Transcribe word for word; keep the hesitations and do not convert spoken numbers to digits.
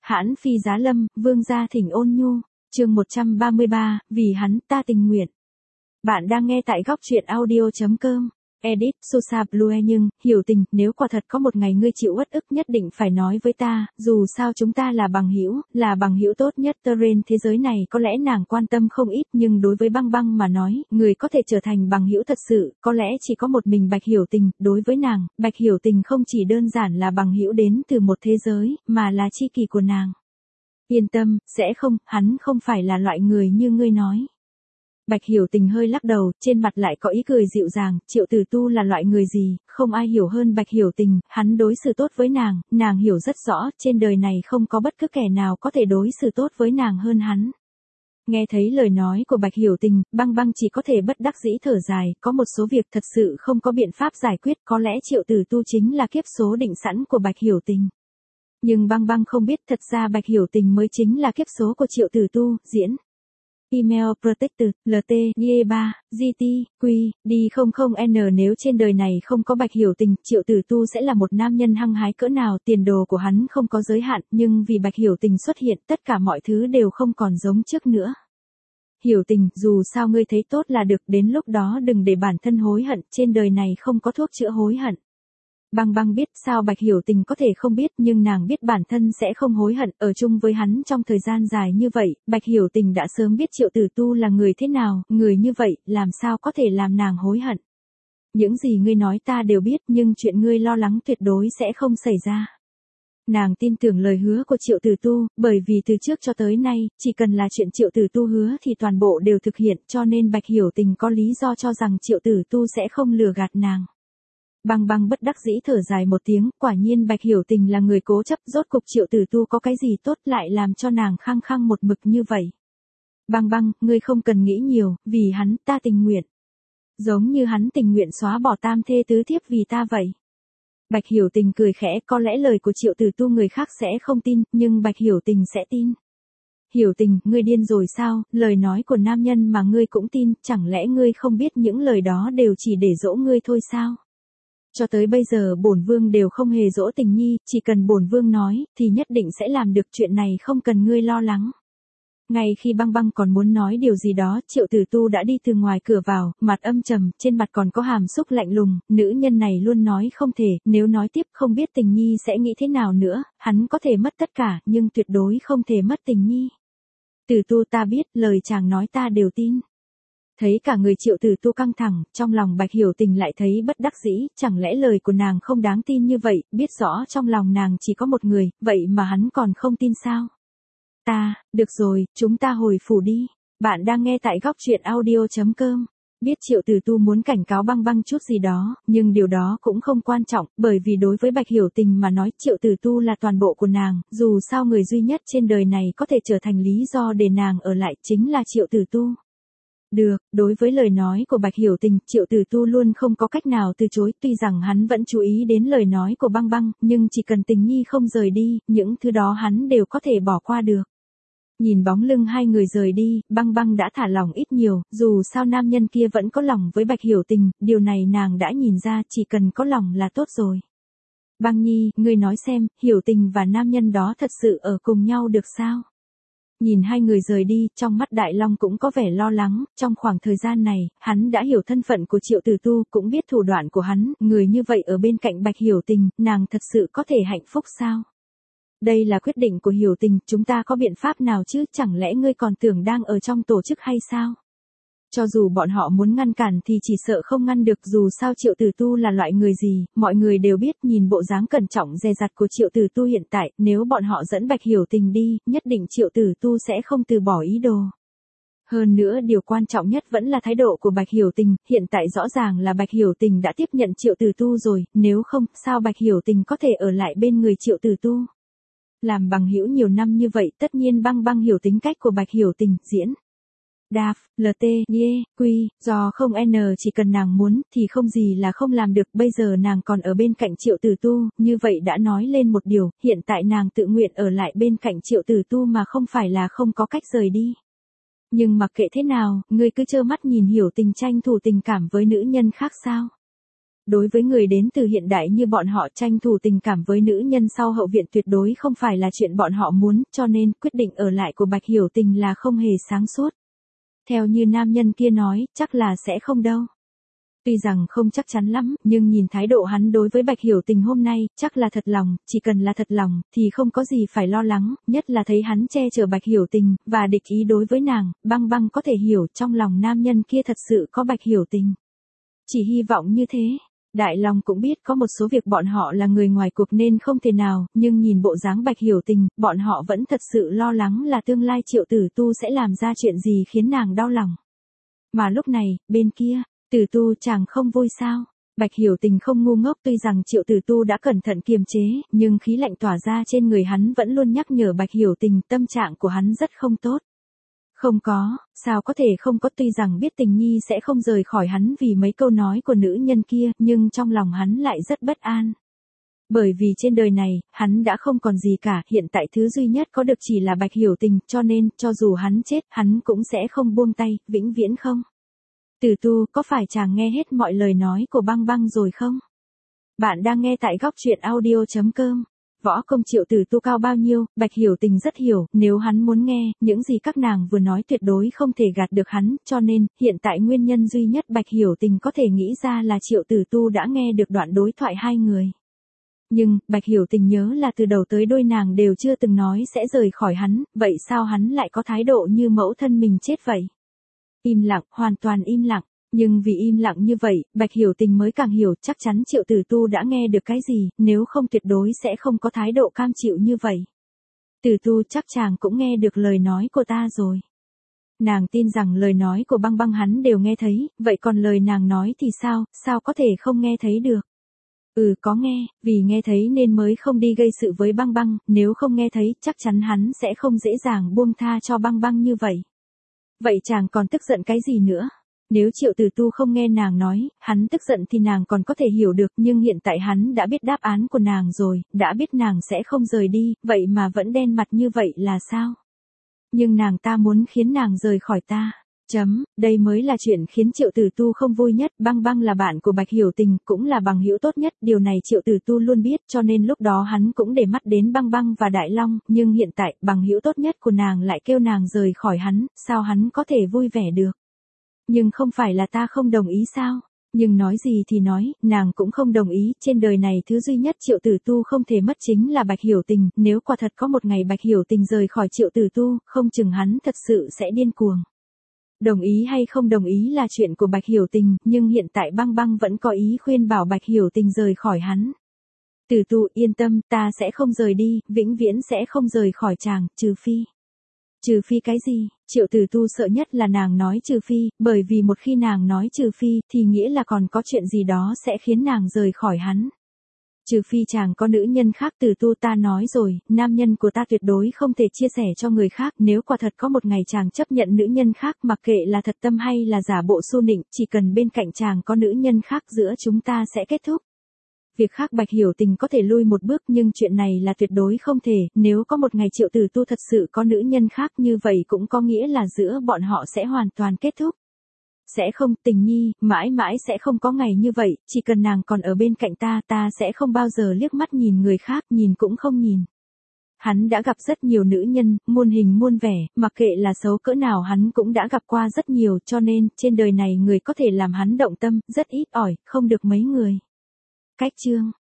Hãn phi giá lâm, vương gia thỉnh ôn nhu, chương một trăm ba mươi ba, vì hắn ta tình nguyện. Bạn đang nghe tại góc truyện audio chấm com. Edit, Sosa Blue nhưng, hiểu tình, nếu quả thật có một ngày ngươi chịu uất ức nhất định phải nói với ta, dù sao chúng ta là bằng hữu, là bằng hữu tốt nhất trên thế giới này, có lẽ nàng quan tâm không ít nhưng đối với băng băng mà nói, người có thể trở thành bằng hữu thật sự, có lẽ chỉ có một mình Bạch Hiểu Tình, đối với nàng, Bạch Hiểu Tình không chỉ đơn giản là bằng hữu đến từ một thế giới, mà là tri kỷ của nàng. Yên tâm, sẽ không, hắn không phải là loại người như ngươi nói. Bạch Hiểu Tình hơi lắc đầu, trên mặt lại có ý cười dịu dàng, Triệu Tử Tu là loại người gì, không ai hiểu hơn Bạch Hiểu Tình, hắn đối xử tốt với nàng, nàng hiểu rất rõ, trên đời này không có bất cứ kẻ nào có thể đối xử tốt với nàng hơn hắn. Nghe thấy lời nói của Bạch Hiểu Tình, băng băng chỉ có thể bất đắc dĩ thở dài, có một số việc thật sự không có biện pháp giải quyết, có lẽ Triệu Tử Tu chính là kiếp số định sẵn của Bạch Hiểu Tình. Nhưng băng băng không biết thật ra Bạch Hiểu Tình mới chính là kiếp số của Triệu Tử Tu, diễn. Email Protected, lờ tê, E ba, giê tê, Q, D không không N nếu trên đời này không có Bạch Hiểu Tình, Triệu Tử Tu sẽ là một nam nhân hăng hái cỡ nào, tiền đồ của hắn không có giới hạn, nhưng vì Bạch Hiểu Tình xuất hiện, tất cả mọi thứ đều không còn giống trước nữa. Hiểu Tình, dù sao ngươi thấy tốt là được, đến lúc đó đừng để bản thân hối hận, trên đời này không có thuốc chữa hối hận. Băng băng biết sao Bạch Hiểu Tình có thể không biết nhưng nàng biết bản thân sẽ không hối hận, ở chung với hắn trong thời gian dài như vậy, Bạch Hiểu Tình đã sớm biết Triệu Tử Tu là người thế nào, người như vậy, làm sao có thể làm nàng hối hận. Những gì ngươi nói ta đều biết nhưng chuyện ngươi lo lắng tuyệt đối sẽ không xảy ra. Nàng tin tưởng lời hứa của Triệu Tử Tu, bởi vì từ trước cho tới nay, chỉ cần là chuyện Triệu Tử Tu hứa thì toàn bộ đều thực hiện, cho nên Bạch Hiểu Tình có lý do cho rằng Triệu Tử Tu sẽ không lừa gạt nàng. Băng băng bất đắc dĩ thở dài một tiếng, quả nhiên Bạch Hiểu Tình là người cố chấp, rốt cục Triệu Tử Tu có cái gì tốt lại làm cho nàng khăng khăng một mực như vậy. Băng băng, ngươi không cần nghĩ nhiều, vì hắn, ta tình nguyện. Giống như hắn tình nguyện xóa bỏ tam thê tứ thiếp vì ta vậy. Bạch Hiểu Tình cười khẽ, có lẽ lời của Triệu Tử Tu người khác sẽ không tin, nhưng Bạch Hiểu Tình sẽ tin. Hiểu Tình, ngươi điên rồi sao, lời nói của nam nhân mà ngươi cũng tin, chẳng lẽ ngươi không biết những lời đó đều chỉ để dỗ ngươi thôi sao? Cho tới bây giờ bổn vương đều không hề dỗ Tình Nhi, chỉ cần bổn vương nói, thì nhất định sẽ làm được, chuyện này không cần ngươi lo lắng. Ngay khi băng băng còn muốn nói điều gì đó, Triệu Tử Tu đã đi từ ngoài cửa vào, mặt âm trầm, trên mặt còn có hàm xúc lạnh lùng, nữ nhân này luôn nói không thể, nếu nói tiếp không biết Tình Nhi sẽ nghĩ thế nào nữa, hắn có thể mất tất cả, nhưng tuyệt đối không thể mất Tình Nhi. Tử Tu ta biết, lời chàng nói ta đều tin. Thấy cả người Triệu Tử Tu căng thẳng, trong lòng Bạch Hiểu Tình lại thấy bất đắc dĩ, chẳng lẽ lời của nàng không đáng tin như vậy, biết rõ trong lòng nàng chỉ có một người, vậy mà hắn còn không tin sao? Ta, được rồi, chúng ta hồi phủ đi. Bạn đang nghe tại góc truyện audio chấm com. Biết Triệu Tử Tu muốn cảnh cáo băng băng chút gì đó, nhưng điều đó cũng không quan trọng, bởi vì đối với Bạch Hiểu Tình mà nói Triệu Tử Tu là toàn bộ của nàng, dù sao người duy nhất trên đời này có thể trở thành lý do để nàng ở lại chính là Triệu Tử Tu. Được, đối với lời nói của Bạch Hiểu Tình, Triệu Tử Tu luôn không có cách nào từ chối, tuy rằng hắn vẫn chú ý đến lời nói của băng băng, nhưng chỉ cần Tình Nhi không rời đi, những thứ đó hắn đều có thể bỏ qua được. Nhìn bóng lưng hai người rời đi, băng băng đã thả lòng ít nhiều, dù sao nam nhân kia vẫn có lòng với Bạch Hiểu Tình, điều này nàng đã nhìn ra, chỉ cần có lòng là tốt rồi. Băng Nhi, ngươi nói xem, Hiểu Tình và nam nhân đó thật sự ở cùng nhau được sao? Nhìn hai người rời đi, trong mắt Đại Long cũng có vẻ lo lắng, trong khoảng thời gian này, hắn đã hiểu thân phận của Triệu Tử Tu, cũng biết thủ đoạn của hắn, người như vậy ở bên cạnh Bạch Hiểu Tình, nàng thật sự có thể hạnh phúc sao? Đây là quyết định của Hiểu Tình, chúng ta có biện pháp nào chứ, chẳng lẽ ngươi còn tưởng đang ở trong tổ chức hay sao? Cho dù bọn họ muốn ngăn cản thì chỉ sợ không ngăn được, dù sao Triệu Tử Tu là loại người gì, mọi người đều biết, nhìn bộ dáng cẩn trọng dè dặt của Triệu Tử Tu hiện tại, nếu bọn họ dẫn Bạch Hiểu Tình đi, nhất định Triệu Tử Tu sẽ không từ bỏ ý đồ. Hơn nữa điều quan trọng nhất vẫn là thái độ của Bạch Hiểu Tình, hiện tại rõ ràng là Bạch Hiểu Tình đã tiếp nhận Triệu Tử Tu rồi, nếu không, sao Bạch Hiểu Tình có thể ở lại bên người Triệu Tử Tu? Làm bằng hữu nhiều năm như vậy, tất nhiên băng băng hiểu tính cách của Bạch Hiểu Tình, diễn. Đạp, lờ tê, Y, Q, do không N chỉ cần nàng muốn, thì không gì là không làm được, bây giờ nàng còn ở bên cạnh Triệu Tử Tu, như vậy đã nói lên một điều, hiện tại nàng tự nguyện ở lại bên cạnh Triệu Tử Tu mà không phải là không có cách rời đi. Nhưng mặc kệ thế nào, ngươi cứ trơ mắt nhìn Hiểu Tình tranh thủ tình cảm với nữ nhân khác sao? Đối với người đến từ hiện đại như bọn họ, tranh thủ tình cảm với nữ nhân sau hậu viện tuyệt đối không phải là chuyện bọn họ muốn, cho nên quyết định ở lại của Bạch Hiểu Tình là không hề sáng suốt. Theo như nam nhân kia nói, chắc là sẽ không đâu. Tuy rằng không chắc chắn lắm, nhưng nhìn thái độ hắn đối với Bạch Hiểu Tình hôm nay, chắc là thật lòng, chỉ cần là thật lòng, thì không có gì phải lo lắng, nhất là thấy hắn che chở Bạch Hiểu Tình, và địch ý đối với nàng, Băng Băng có thể hiểu trong lòng nam nhân kia thật sự có Bạch Hiểu Tình. Chỉ hy vọng như thế. Đại Long cũng biết có một số việc bọn họ là người ngoài cuộc nên không thể nào, nhưng nhìn bộ dáng Bạch Hiểu Tình, bọn họ vẫn thật sự lo lắng là tương lai Triệu Tử Tu sẽ làm ra chuyện gì khiến nàng đau lòng. Mà lúc này, bên kia, Tử Tu chàng không vui sao? Bạch Hiểu Tình không ngu ngốc, tuy rằng Triệu Tử Tu đã cẩn thận kiềm chế, nhưng khí lạnh tỏa ra trên người hắn vẫn luôn nhắc nhở Bạch Hiểu Tình tâm trạng của hắn rất không tốt. Không có, sao có thể không có, tuy rằng biết Tình Nhi sẽ không rời khỏi hắn vì mấy câu nói của nữ nhân kia, nhưng trong lòng hắn lại rất bất an. Bởi vì trên đời này, hắn đã không còn gì cả, hiện tại thứ duy nhất có được chỉ là Bạch Hiểu Tình, cho nên, cho dù hắn chết, hắn cũng sẽ không buông tay, vĩnh viễn không. Tử Tu, có phải chàng nghe hết mọi lời nói của Băng Băng rồi không? Bạn đang nghe tại góc truyện audio chấm com. Võ công Triệu Tử Tu cao bao nhiêu, Bạch Hiểu Tình rất hiểu, nếu hắn muốn nghe, những gì các nàng vừa nói tuyệt đối không thể gạt được hắn, cho nên, hiện tại nguyên nhân duy nhất Bạch Hiểu Tình có thể nghĩ ra là Triệu Tử Tu đã nghe được đoạn đối thoại hai người. Nhưng, Bạch Hiểu Tình nhớ là từ đầu tới đuôi nàng đều chưa từng nói sẽ rời khỏi hắn, vậy sao hắn lại có thái độ như mẫu thân mình chết vậy? Im lặng, hoàn toàn im lặng. Nhưng vì im lặng như vậy, Bạch Hiểu Tình mới càng hiểu chắc chắn Triệu Tử Tu đã nghe được cái gì, nếu không tuyệt đối sẽ không có thái độ cam chịu như vậy. Tử Tu, chắc chàng cũng nghe được lời nói của ta rồi. Nàng tin rằng lời nói của Băng Băng hắn đều nghe thấy, vậy còn lời nàng nói thì sao, sao có thể không nghe thấy được? Ừ, có nghe, vì nghe thấy nên mới không đi gây sự với Băng Băng, nếu không nghe thấy chắc chắn hắn sẽ không dễ dàng buông tha cho Băng Băng như vậy. Vậy chàng còn tức giận cái gì nữa? Nếu Triệu Tử Tu không nghe nàng nói, hắn tức giận thì nàng còn có thể hiểu được, nhưng hiện tại hắn đã biết đáp án của nàng rồi, đã biết nàng sẽ không rời đi, vậy mà vẫn đen mặt như vậy là sao? Nhưng nàng ta muốn khiến nàng rời khỏi ta. Chấm, đây mới là chuyện khiến Triệu Tử Tu không vui nhất, Băng Băng là bạn của Bạch Hiểu Tình, cũng là bằng hữu tốt nhất, điều này Triệu Tử Tu luôn biết, cho nên lúc đó hắn cũng để mắt đến Băng Băng và Đại Long, nhưng hiện tại, bằng hữu tốt nhất của nàng lại kêu nàng rời khỏi hắn, sao hắn có thể vui vẻ được? Nhưng không phải là ta không đồng ý sao? Nhưng nói gì thì nói, nàng cũng không đồng ý, trên đời này thứ duy nhất Triệu Tử Tu không thể mất chính là Bạch Hiểu Tình, nếu quả thật có một ngày Bạch Hiểu Tình rời khỏi Triệu Tử Tu, không chừng hắn thật sự sẽ điên cuồng. Đồng ý hay không đồng ý là chuyện của Bạch Hiểu Tình, nhưng hiện tại Băng Băng vẫn có ý khuyên bảo Bạch Hiểu Tình rời khỏi hắn. Tử Tu, yên tâm, ta sẽ không rời đi, vĩnh viễn sẽ không rời khỏi chàng, trừ phi. Trừ phi cái gì? Triệu Tử Tu sợ nhất là nàng nói trừ phi, bởi vì một khi nàng nói trừ phi, thì nghĩa là còn có chuyện gì đó sẽ khiến nàng rời khỏi hắn. Trừ phi chàng có nữ nhân khác. Tử Tu, ta nói rồi, nam nhân của ta tuyệt đối không thể chia sẻ cho người khác, nếu quả thật có một ngày chàng chấp nhận nữ nhân khác, mặc kệ là thật tâm hay là giả bộ xu nịnh, chỉ cần bên cạnh chàng có nữ nhân khác giữa chúng ta sẽ kết thúc. Việc khác Bạch Hiểu Tình có thể lui một bước, nhưng chuyện này là tuyệt đối không thể, nếu có một ngày Triệu Tử Tu thật sự có nữ nhân khác như vậy cũng có nghĩa là giữa bọn họ sẽ hoàn toàn kết thúc. Sẽ không, Tình Nhi, mãi mãi sẽ không có ngày như vậy, chỉ cần nàng còn ở bên cạnh ta, ta sẽ không bao giờ liếc mắt nhìn người khác, nhìn cũng không nhìn. Hắn đã gặp rất nhiều nữ nhân, muôn hình muôn vẻ, mặc kệ là xấu cỡ nào hắn cũng đã gặp qua rất nhiều, cho nên, trên đời này người có thể làm hắn động tâm, rất ít ỏi, không được mấy người. Cách chương